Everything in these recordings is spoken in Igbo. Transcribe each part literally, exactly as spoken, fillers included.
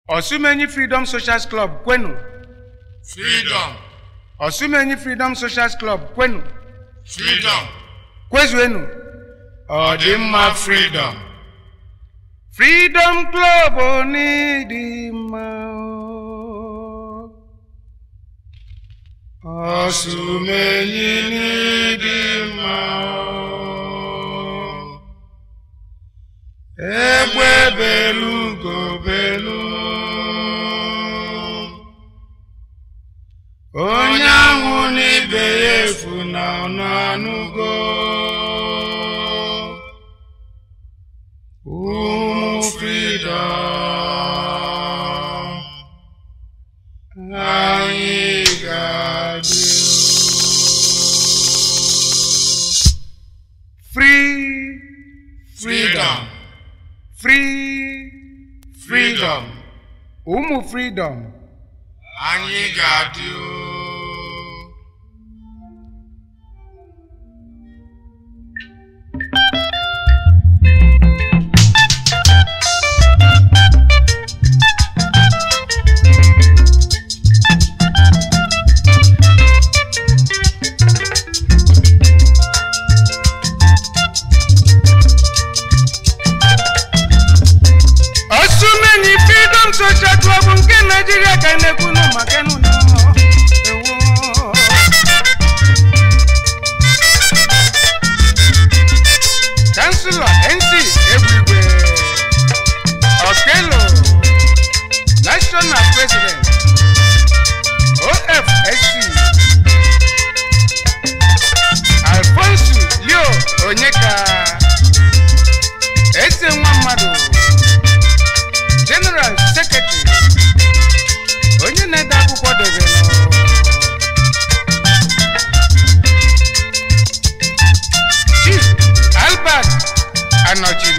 Osumenyi Freedom Social Club kwenu. Freedom. Osumenyi Freedom Social Club kwenu. Freedom. Kwezuenu. Ọdịmma freedom. Freedom Club onidimma. Osumenyi n'idimma. Egbe belu go belu. Onye ahụ n'ibe ya efu na ọnụ anụgo. Ụmụ freedom anyị ga-adị. Free. Freedom. Free. Freedom. Umu freedom. Anyị ga-adị o. Osumenyi Freedom Social Club nke Nigeria ka na-ekwu na maka enu na ewo. Chancellor N C Egwigwe Okelo, National President O F S C Alfonso Leo Onyeka Eze nwa mmadụ General Secretary onye na-ede akwụkwọ debere Chief Albert Anochiri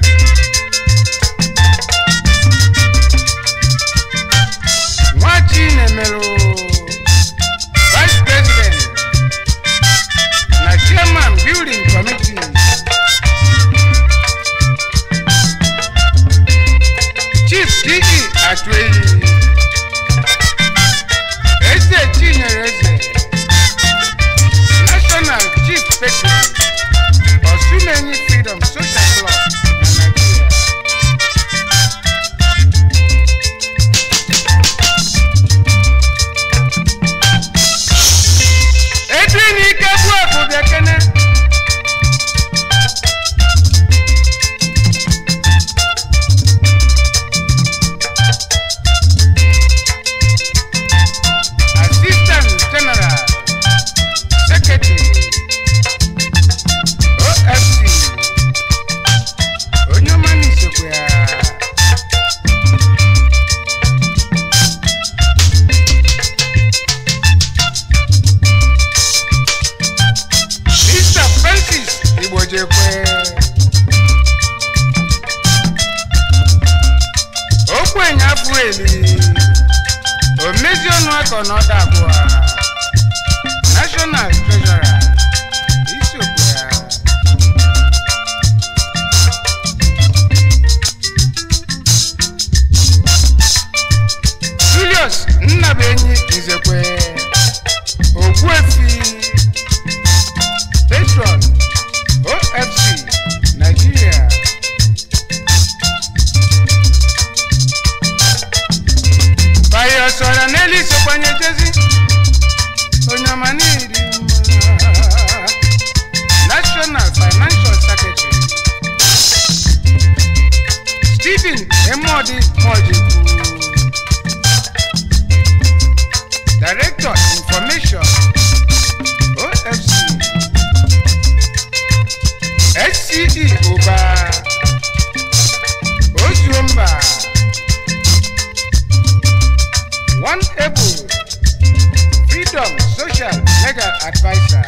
Nwachi Nemero Vice President na Chairman Building Committee Chief D E Atweyi Eze Chinyere Eze National Chief Patron Osumenyi Freedom Social Club na Nigeria. Edwin Ikegbu Akụbiakene Assistant General Secretary O F C Onyomani Sokwea Mister Francis Igbojekwe Okwenye Afueli Omezi ọnụ akọ n'ọdụ abụọ National Treasurer Isokwea Julius Nnabenyi Nzekwe Ogbuefi Patron O F C Nigeria. Bayo sọ̀rọ̀ n'elu isokwanye jezi Onyomani Idimma National Financial Secretary Stephen Emodi Mojiku Director Information O F C S C E Oba Ozuomba One Able Freedom Social Legal Advisor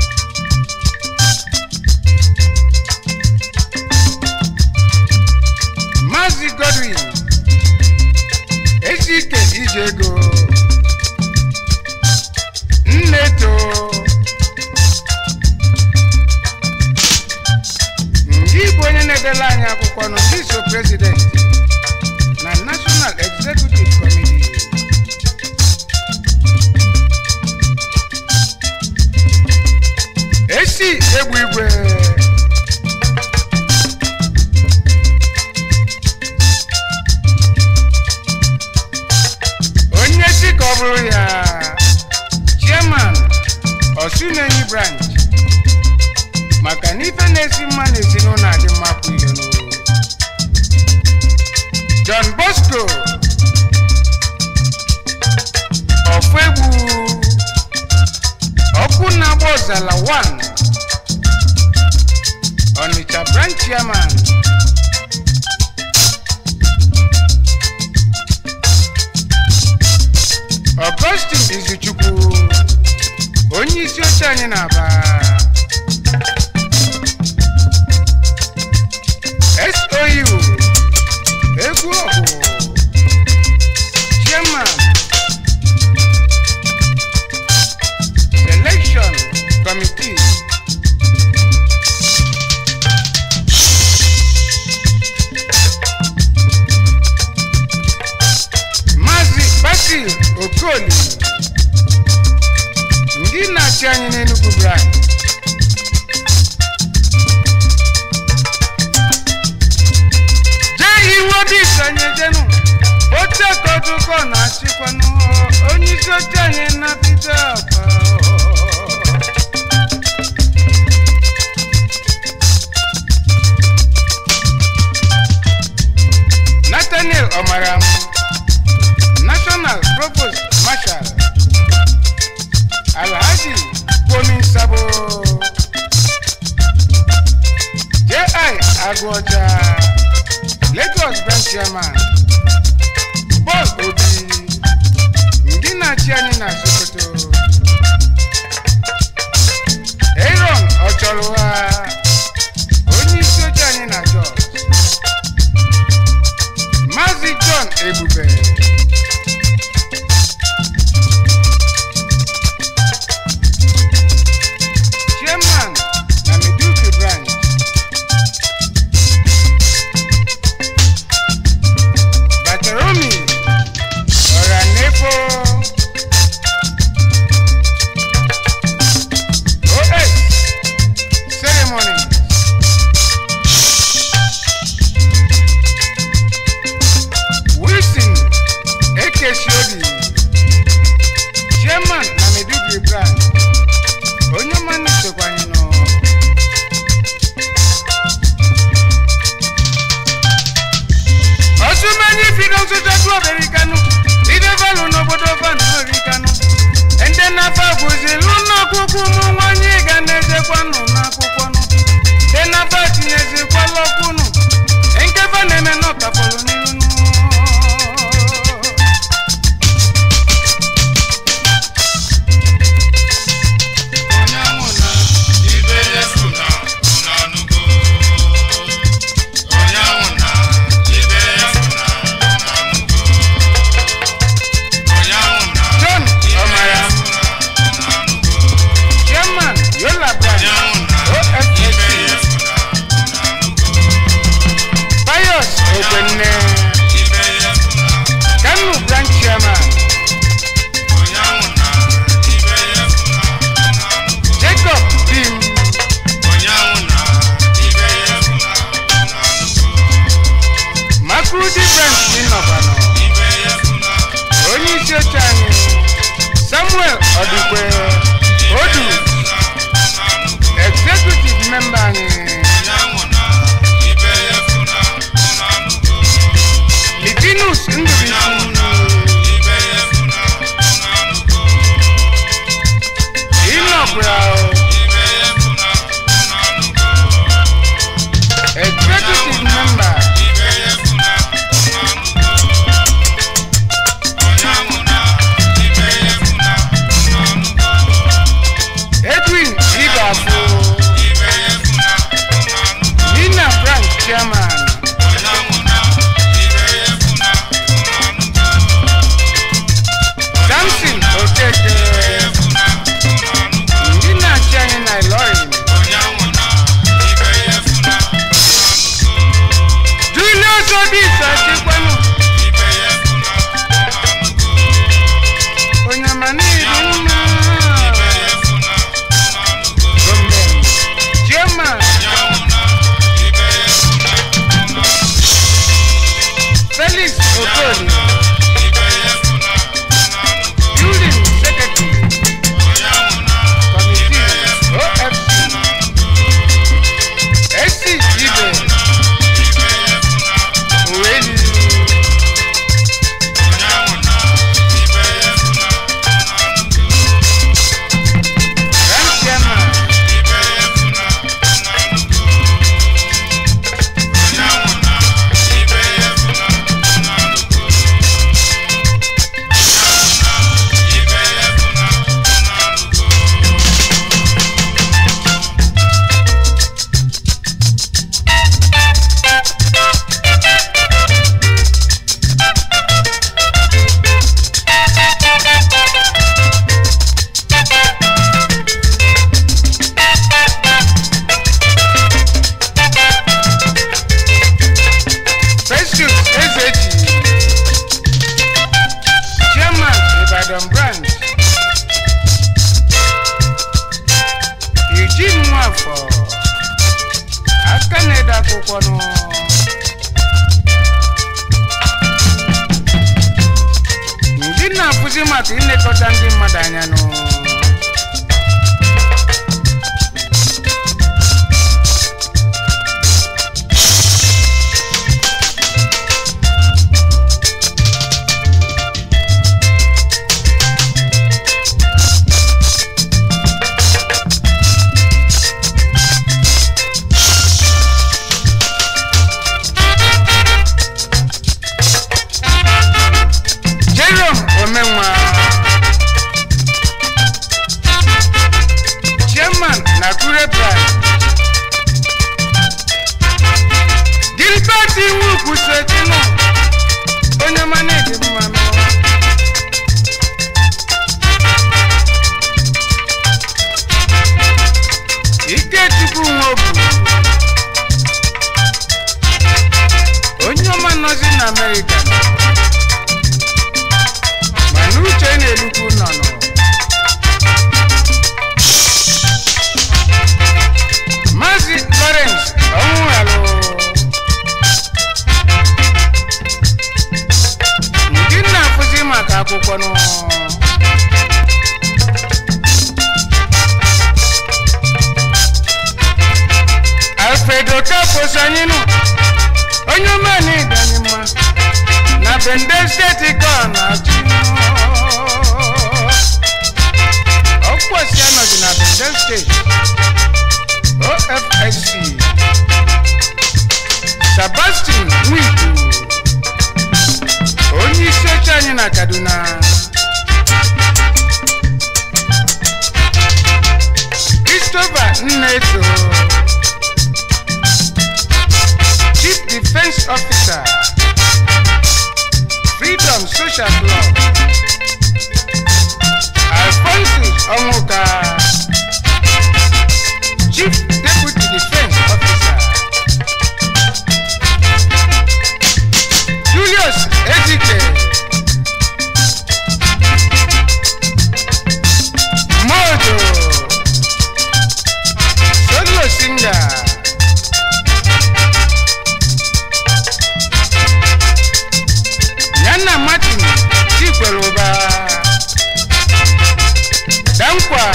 Mazi Godwin Ejike Ijego Nneto Ndị bụ onye na-edela anyị akwụkwọ nọ Vice President na National Executive Kobluya, Chairman, Osunenyi Branch, Makanife Nesi Manesino na di Mapuyono, John Bosco, Ofebu, Okunabo Zala one, Onitsha Branch Chairman, Augustine Izuchukwu, onye isi oche anyị na-aba. S O U, egwu ọgụ, Chairman, Selection Committee, Mazi Basil Okoli, ndị na-achị anyị n'Enugu Branch. Jee iwe obi isonye jenu, oche kotuko na-achịkwanụ, onye isi oche anyị na Peter Ọpa. Nathaniel Omaram, National Provost Marshal, Alhaji Komi Sabo, J I Agwoja, Lagos Branch Chairman, Paul Obi, Ngina Chiani na Sokoto, Aaron Ochorwa, onye isi oche anyị na Jos, Mazi John Ebube, Chairman na Medupi Branch, Bateromi Oranefo, O S Ceremony, Wilson Ekeshiobi, Chairman na Medupi Branch, onye mmanụ sokwanye nọ. Osumenyi Freedom Social Club Erikanu, idevalo n'obodo Van Erikanu, ende nafa bụzilu n'akwụkwọ ụmụ nwanyị ga na-ejekwanụ n'akwụkwọ nụ, de nafa tinyezikwala ọkwụnụ, nkefa na-eme n'ọkapọlụ n'iru nụ. Kanu Branch Chairman, Jacob Tim, Makurudi Branch Inobano, onye isi oche anyị, Samuel Odukwe Odu, Executive Member anyị, Livinus Ndubisi, Inobral, Executive Member, Edwin Ibafu, Nina Branch Chairman, Samson Okeke, Nina Chani Nailorin, Julius Odisa Chikwanu, Onyamani Iduna, Chairman, Felix Okoli, na-afụzi maka ilekọta ndị mmadụ anya nụ. Chairman Nakure Pride Gilbert Iwu Kusetino onye manege mmanụ Ikechukwu Nwobu onye ọma nọzi na America mana uche na-elukwu nọ nọ Mazi Lawrence Onwualu ndị na-afụzi maka akwụkwọ nụ Alfredo Kapos anyị nụ onye omeni ịdanye mma na Bendel steeti ka ọ na-achị ọkwụkwọsi anọzi na Bendel steeti O F S C Sebastian Nwiku onye isi oche anyị na Kaduna Christopher Nneto Chief Defense Officer Freedom Social Club Alphonsus Onwuka Chief Deputy Defense Officer Julius Ejike Mojo Solo Singer Nana Martin Chikweloba Dankwa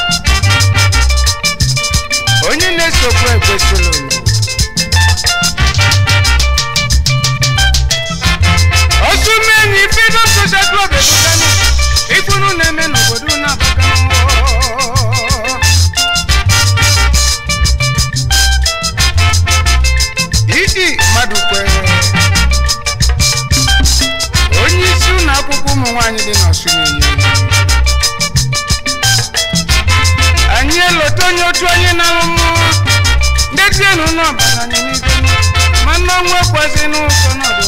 onye na-esokwu ekwesịrị Osumenyi Freedom Social Club ebukanu ifunu na-eme n'obodo na-abakanu Iji Madukwe onye isi ụlọ akwụkwọ ụmụ nwaanyị dị n'Osumenyi anyị elote onye otu onye na-alụmụ ndị tienu n'ọbara anyị n'ibe ma n'ọnwa ekwazi n'ụkọ n'ọdụ